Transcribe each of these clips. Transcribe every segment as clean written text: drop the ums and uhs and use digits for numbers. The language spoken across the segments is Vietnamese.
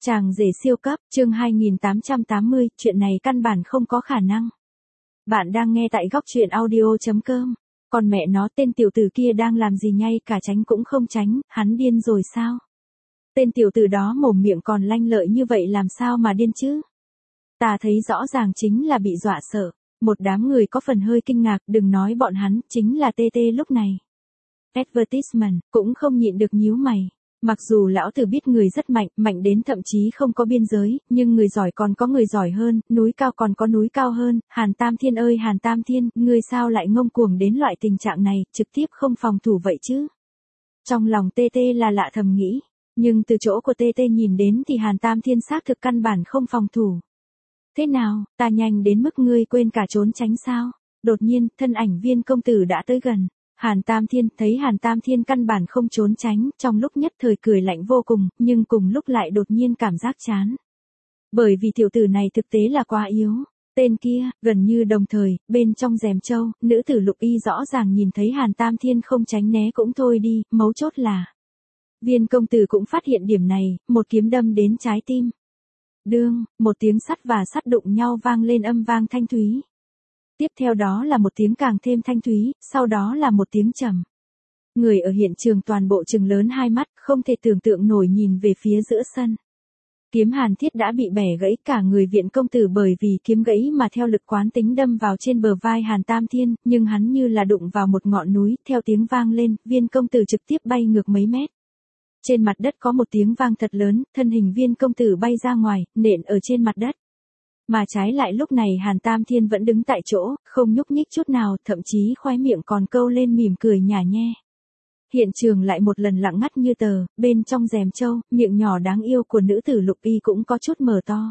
Chàng rể siêu cấp, chương 2880, chuyện này căn bản không có khả năng. Bạn đang nghe tại góc truyện audio.com. Còn mẹ nó, tên tiểu tử kia đang làm gì ngay cả tránh cũng không tránh, hắn điên rồi sao? Tên tiểu tử đó mồm miệng còn lanh lợi như vậy làm sao mà điên chứ? Ta thấy rõ ràng chính là bị dọa sợ. Một đám người có phần hơi kinh ngạc, đừng nói bọn hắn, chính là TT lúc này. Advertisement, cũng không nhịn được nhíu mày. Mặc dù lão tử biết người rất mạnh, mạnh đến thậm chí không có biên giới, nhưng người giỏi còn có người giỏi hơn, núi cao còn có núi cao hơn, Hàn Tam Thiên ơi Hàn Tam Thiên, ngươi sao lại ngông cuồng đến loại tình trạng này, trực tiếp không phòng thủ vậy chứ? Trong lòng TT là lạ thầm nghĩ, nhưng từ chỗ của TT nhìn đến thì Hàn Tam Thiên xác thực căn bản không phòng thủ. Thế nào, ta nhanh đến mức ngươi quên cả trốn tránh sao? Đột nhiên, thân ảnh Viên công tử đã tới gần. Hàn Tam Thiên thấy Hàn Tam Thiên căn bản không trốn tránh, trong lúc nhất thời cười lạnh vô cùng, nhưng cùng lúc lại đột nhiên cảm giác chán. Bởi vì tiểu tử này thực tế là quá yếu. Tên kia, gần như đồng thời, bên trong rèm châu, nữ tử Lục Y rõ ràng nhìn thấy Hàn Tam Thiên không tránh né cũng thôi đi, mấu chốt là. Viên công tử cũng phát hiện điểm này, một kiếm đâm đến trái tim. Đương, một tiếng sắt và sắt đụng nhau vang lên âm vang thanh thúy. Tiếp theo đó là một tiếng càng thêm thanh thúy, sau đó là một tiếng trầm. Người ở hiện trường toàn bộ trừng lớn hai mắt, không thể tưởng tượng nổi nhìn về phía giữa sân. Kiếm Hàn Thiết đã bị bẻ gãy, cả người Viện công tử bởi vì kiếm gãy mà theo lực quán tính đâm vào trên bờ vai Hàn Tam Thiên, nhưng hắn như là đụng vào một ngọn núi, theo tiếng vang lên, Viên công tử trực tiếp bay ngược mấy mét. Trên mặt đất có một tiếng vang thật lớn, thân hình Viên công tử bay ra ngoài, nện ở trên mặt đất. Mà trái lại lúc này Hàn Tam Thiên vẫn đứng tại chỗ, không nhúc nhích chút nào, thậm chí khóe miệng còn câu lên mỉm cười nhả nhe. Hiện trường lại một lần lặng ngắt như tờ, bên trong rèm châu, miệng nhỏ đáng yêu của nữ tử Lục Y cũng có chút mở to.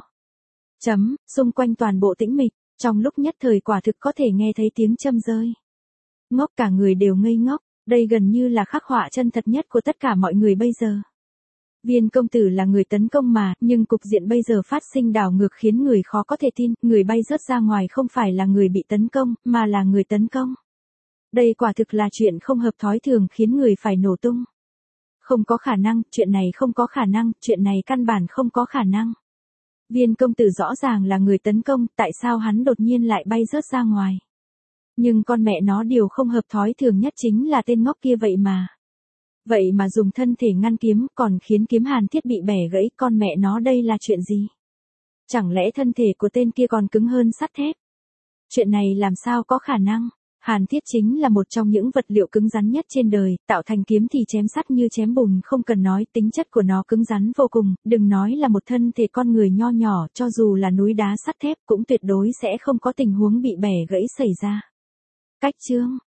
Xung quanh toàn bộ tĩnh mịch, trong lúc nhất thời quả thực có thể nghe thấy tiếng châm rơi. Ngốc, cả người đều ngây ngốc, đây gần như là khắc họa chân thật nhất của tất cả mọi người bây giờ. Viên công tử là người tấn công mà, nhưng cục diện bây giờ phát sinh đảo ngược khiến người khó có thể tin, người bay rớt ra ngoài không phải là người bị tấn công, mà là người tấn công. Đây quả thực là chuyện không hợp thói thường khiến người phải nổ tung. Không có khả năng, chuyện này không có khả năng, chuyện này căn bản không có khả năng. Viên công tử rõ ràng là người tấn công, tại sao hắn đột nhiên lại bay rớt ra ngoài? Nhưng con mẹ nó điều không hợp thói thường nhất chính là tên ngốc kia vậy mà. Vậy mà dùng thân thể ngăn kiếm, còn khiến kiếm Hàn Thiết bị bẻ gãy, con mẹ nó đây là chuyện gì? Chẳng lẽ thân thể của tên kia còn cứng hơn sắt thép? Chuyện này làm sao có khả năng? Hàn Thiết chính là một trong những vật liệu cứng rắn nhất trên đời, tạo thành kiếm thì chém sắt như chém bùn, không cần nói, tính chất của nó cứng rắn vô cùng, đừng nói là một thân thể con người nho nhỏ, cho dù là núi đá sắt thép cũng tuyệt đối sẽ không có tình huống bị bẻ gãy xảy ra. Cách chương,